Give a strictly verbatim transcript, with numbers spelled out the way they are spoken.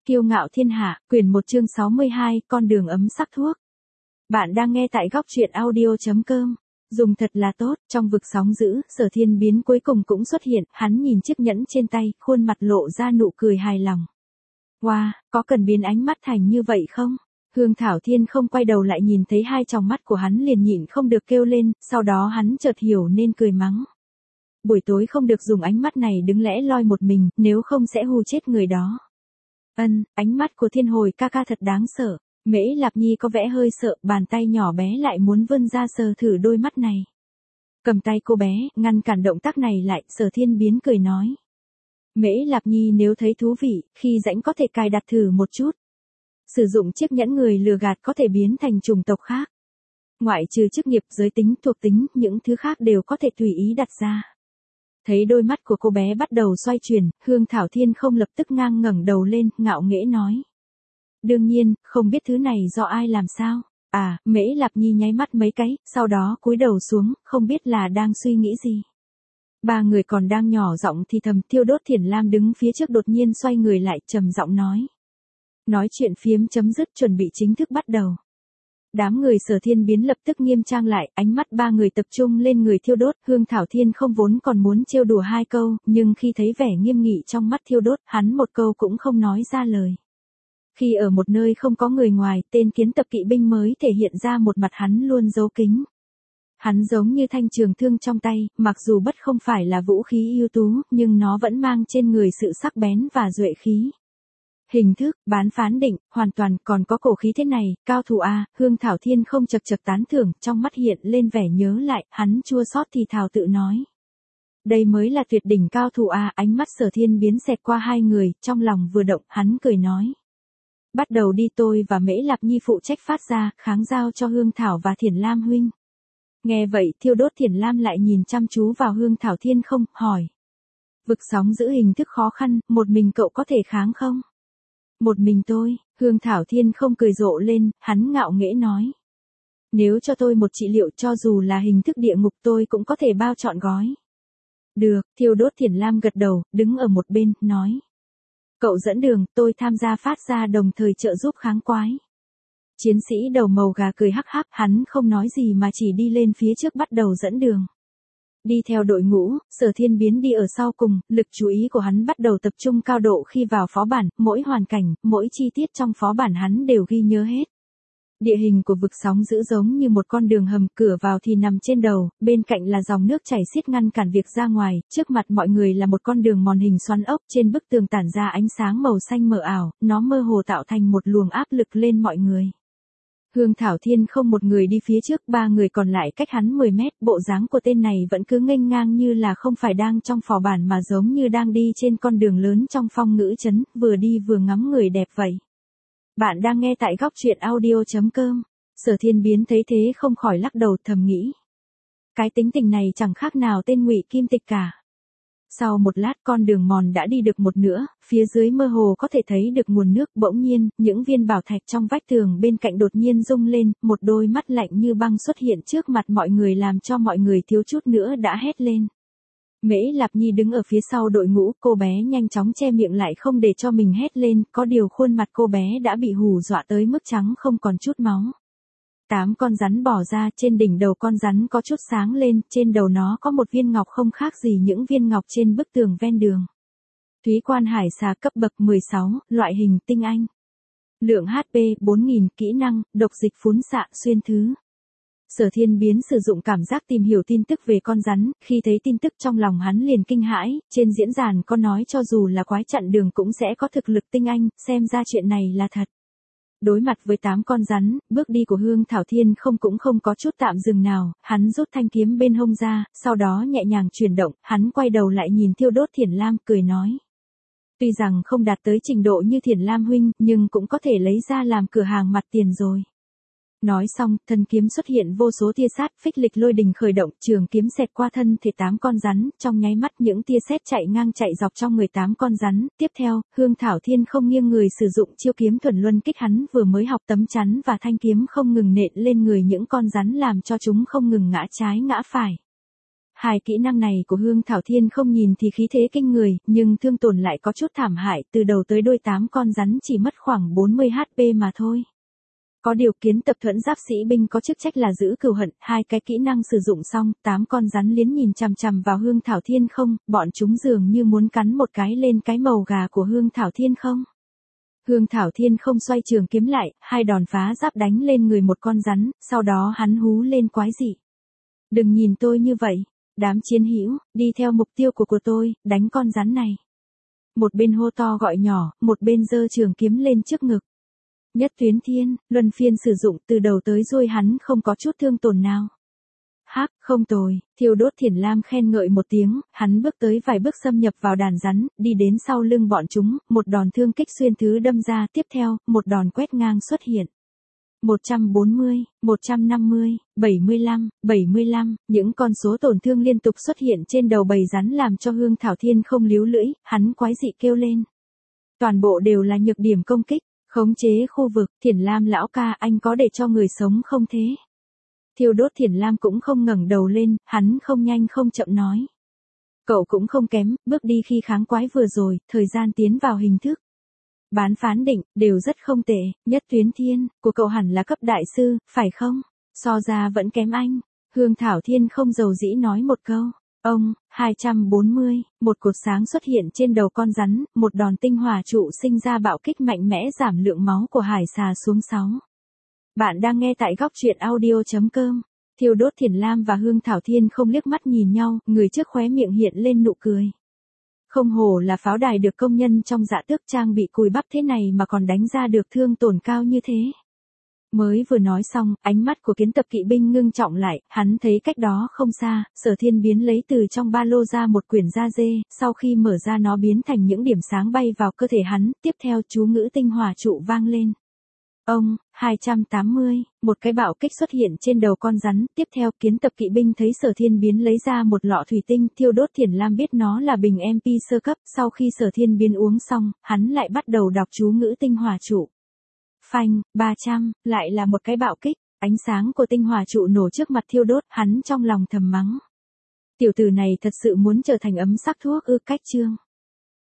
Kiêu ngạo thiên hạ, quyển một chương sáu mươi hai, con đường ấm sắc thuốc. Bạn đang nghe tại góc truyện audio.com. Dùng thật là tốt, trong vực sóng dữ, Sở Thiên Biến cuối cùng cũng xuất hiện, hắn nhìn chiếc nhẫn trên tay, khuôn mặt lộ ra nụ cười hài lòng. Wow, có cần biến ánh mắt thành như vậy không? Hương Thảo Thiên không quay đầu lại nhìn thấy hai tròng mắt của hắn liền nhịn không được kêu lên, sau đó hắn chợt hiểu nên cười mắng. Buổi tối không được dùng ánh mắt này đứng lẽ loi một mình, nếu không sẽ hù chết người đó. Ân, ánh mắt của Thiên Hồi ca ca thật đáng sợ. Mễ Lạp Nhi có vẻ hơi sợ, bàn tay nhỏ bé lại muốn vươn ra sờ thử đôi mắt này. Cầm tay cô bé, ngăn cản động tác này lại, Sở Thiên Biến cười nói. Mễ Lạp Nhi nếu thấy thú vị, khi rãnh có thể cài đặt thử một chút. Sử dụng chiếc nhẫn người lừa gạt có thể biến thành chủng tộc khác. Ngoại trừ chức nghiệp, giới tính, thuộc tính, những thứ khác đều có thể tùy ý đặt ra. Thấy đôi mắt của cô bé bắt đầu xoay chuyển, Hương Thảo Thiên không lập tức ngang ngẩng đầu lên, ngạo nghễ nói. Đương nhiên, không biết thứ này do ai làm sao. À, Mễ Lạp Nhi nháy mắt mấy cái, sau đó cúi đầu xuống, không biết là đang suy nghĩ gì. Ba người còn đang nhỏ giọng thì thầm, Thiêu Đốt Thiển Lam đứng phía trước đột nhiên xoay người lại, trầm giọng nói. Nói chuyện phiếm chấm dứt, chuẩn bị chính thức bắt đầu. Đám người Sở Thiên Biến lập tức nghiêm trang lại, ánh mắt ba người tập trung lên người Thiêu Đốt. Hương Thảo Thiên không vốn còn muốn trêu đùa hai câu, nhưng khi thấy vẻ nghiêm nghị trong mắt Thiêu Đốt, hắn một câu cũng không nói ra lời. Khi ở một nơi không có người ngoài, tên kiến tập kỵ binh mới thể hiện ra một mặt hắn luôn giấu kín. Hắn giống như thanh trường thương trong tay, mặc dù bất không phải là vũ khí ưu tú, nhưng nó vẫn mang trên người sự sắc bén và duệ khí. Hình thức, bán phán định, hoàn toàn còn có cổ khí thế này, cao thủ A, Hương Thảo Thiên không chật chật tán thưởng, trong mắt hiện lên vẻ nhớ lại, hắn chua xót thì thào tự nói. Đây mới là tuyệt đỉnh cao thủ A, ánh mắt Sở Thiên Biến xẹt qua hai người, trong lòng vừa động, hắn cười nói. Bắt đầu đi, tôi và Mễ Lạp Nhi phụ trách phát ra, kháng giao cho Hương Thảo và Thiển Lam huynh. Nghe vậy, Thiêu Đốt Thiển Lam lại nhìn chăm chú vào Hương Thảo Thiên không, hỏi. Vực sóng giữ hình thức khó khăn, một mình cậu có thể kháng không? Một mình tôi, Hương Thảo Thiên không cười rộ lên, hắn ngạo nghễ nói. Nếu cho tôi một trị liệu cho dù là hình thức địa ngục tôi cũng có thể bao trọn gói. Được, Thiêu Đốt Thiển Lam gật đầu, đứng ở một bên, nói. Cậu dẫn đường, tôi tham gia phát ra đồng thời trợ giúp kháng quái. Chiến sĩ đầu màu gà cười hắc hắc, hắn không nói gì mà chỉ đi lên phía trước bắt đầu dẫn đường. Đi theo đội ngũ, Sở Thiên Biến đi ở sau cùng, lực chú ý của hắn bắt đầu tập trung cao độ khi vào phó bản, mỗi hoàn cảnh, mỗi chi tiết trong phó bản hắn đều ghi nhớ hết. Địa hình của vực sóng dữ giống như một con đường hầm, cửa vào thì nằm trên đầu, bên cạnh là dòng nước chảy xiết ngăn cản việc ra ngoài, trước mặt mọi người là một con đường mòn hình xoắn ốc, trên bức tường tản ra ánh sáng màu xanh mờ ảo, nó mơ hồ tạo thành một luồng áp lực lên mọi người. Hương Thảo Thiên không một người đi phía trước, ba người còn lại cách hắn mười mét, bộ dáng của tên này vẫn cứ nghênh ngang như là không phải đang trong phò bản mà giống như đang đi trên con đường lớn trong phong ngữ trấn, vừa đi vừa ngắm người đẹp vậy. Bạn đang nghe tại góc truyện audio.com. Sở Thiên Biến thấy thế không khỏi lắc đầu thầm nghĩ. Cái tính tình này chẳng khác nào tên Ngụy Kim Tịch cả. Sau một lát con đường mòn đã đi được một nửa, phía dưới mơ hồ có thể thấy được nguồn nước, bỗng nhiên, những viên bảo thạch trong vách tường bên cạnh đột nhiên rung lên, một đôi mắt lạnh như băng xuất hiện trước mặt mọi người làm cho mọi người thiếu chút nữa đã hét lên. Mễ Lạp Nhi đứng ở phía sau đội ngũ, cô bé nhanh chóng che miệng lại không để cho mình hét lên, có điều khuôn mặt cô bé đã bị hù dọa tới mức trắng không còn chút máu. Tám con rắn bò ra, trên đỉnh đầu con rắn có chút sáng lên, trên đầu nó có một viên ngọc không khác gì những viên ngọc trên bức tường ven đường. Thúy Quan Hải Xà cấp bậc mười sáu, loại hình tinh anh. Lượng hát pê bốn nghìn, kỹ năng, độc dịch phún xạ xuyên thứ. Sở Thiên Biến sử dụng cảm giác tìm hiểu tin tức về con rắn, khi thấy tin tức trong lòng hắn liền kinh hãi, trên diễn đàn có nói cho dù là quái chặn đường cũng sẽ có thực lực tinh anh, xem ra chuyện này là thật. Đối mặt với tám con rắn, bước đi của Hương Thảo Thiên không cũng không có chút tạm dừng nào, hắn rút thanh kiếm bên hông ra, sau đó nhẹ nhàng chuyển động, hắn quay đầu lại nhìn Thiêu Đốt Thiển Lam, cười nói. Tuy rằng không đạt tới trình độ như Thiển Lam huynh, nhưng cũng có thể lấy ra làm cửa hàng mặt tiền rồi. Nói xong, thân kiếm xuất hiện vô số tia sát, phích lịch lôi đình khởi động, trường kiếm xẹt qua thân thể tám con rắn, trong nháy mắt những tia sét chạy ngang chạy dọc trong người tám con rắn. Tiếp theo, Hương Thảo Thiên không nghiêng người sử dụng chiêu kiếm thuần luân kích, hắn vừa mới học tấm chắn và thanh kiếm không ngừng nện lên người những con rắn làm cho chúng không ngừng ngã trái ngã phải. Hai kỹ năng này của Hương Thảo Thiên không nhìn thì khí thế kinh người, nhưng thương tổn lại có chút thảm hại, từ đầu tới đuôi tám con rắn chỉ mất khoảng bốn mươi hát pê mà thôi. Có điều Kiến Tập Thuẫn Giáp Sĩ Binh có chức trách là giữ cừu hận, hai cái kỹ năng sử dụng xong, tám con rắn liến nhìn chằm chằm vào Hương Thảo Thiên không, bọn chúng dường như muốn cắn một cái lên cái màu gà của Hương Thảo Thiên không. Hương Thảo Thiên không xoay trường kiếm lại, hai đòn phá giáp đánh lên người một con rắn, sau đó hắn hú lên quái dị. Đừng nhìn tôi như vậy, đám chiến hữu, đi theo mục tiêu của của tôi, đánh con rắn này. Một bên hô to gọi nhỏ, một bên giơ trường kiếm lên trước ngực. Nhất Tuyến Thiên, luân phiên sử dụng từ đầu tới đuôi hắn không có chút thương tổn nào. Hắc, không tồi, Thiêu Đốt Thiền Lam khen ngợi một tiếng, hắn bước tới vài bước xâm nhập vào đàn rắn, đi đến sau lưng bọn chúng, một đòn thương kích xuyên thứ đâm ra, tiếp theo, một đòn quét ngang xuất hiện. một trăm bốn mươi, một trăm năm mươi, bảy mươi lăm, bảy mươi lăm, những con số tổn thương liên tục xuất hiện trên đầu bầy rắn làm cho Hương Thảo Thiên không líu lưỡi, hắn quái dị kêu lên. Toàn bộ đều là nhược điểm công kích, khống chế khu vực, Thiền Lam lão ca anh có để cho người sống không thế? Thiêu Đốt Thiền Lam cũng không ngẩng đầu lên, hắn không nhanh không chậm nói. Cậu cũng không kém, bước đi khi kháng quái vừa rồi, thời gian tiến vào hình thức. Bán phán định, đều rất không tệ, Nhất Tuyến Thiên, của cậu hẳn là cấp đại sư, phải không? So ra vẫn kém anh. Hương Thảo Thiên không giàu dĩ nói một câu. Ông, hai trăm bốn mươi, một cột sáng xuất hiện trên đầu con rắn, một đòn tinh hỏa trụ sinh ra bạo kích mạnh mẽ giảm lượng máu của hải xà xuống sáu. Bạn đang nghe tại góc truyện audio chấm com. Thiêu Đốt Thiền Lam và Hương Thảo Thiên không liếc mắt nhìn nhau, người trước khóe miệng hiện lên nụ cười. Không hổ là pháo đài được công nhân trong Dạ Tước trang bị cùi bắp thế này mà còn đánh ra được thương tổn cao như thế. Mới vừa nói xong, ánh mắt của Kiến Tập Kỵ binh ngưng trọng lại, hắn thấy cách đó không xa, Sở Thiên Biến lấy từ trong ba lô ra một quyển da dê, sau khi mở ra nó biến thành những điểm sáng bay vào cơ thể hắn, tiếp theo chú ngữ tinh hỏa trụ vang lên. Ông, hai trăm tám mươi, một cái bạo kích xuất hiện trên đầu con rắn, tiếp theo Kiến Tập Kỵ binh thấy Sở Thiên Biến lấy ra một lọ thủy tinh, Thiêu Đốt Thiền Lam biết nó là bình em pê sơ cấp, sau khi Sở Thiên Biến uống xong, hắn lại bắt đầu đọc chú ngữ tinh hỏa trụ. Phanh, ba trăm, lại là một cái bạo kích, ánh sáng của tinh hỏa trụ nổ trước mặt Thiêu Đốt, hắn trong lòng thầm mắng. Tiểu tử này thật sự muốn trở thành ấm sắc thuốc ư, cách chương.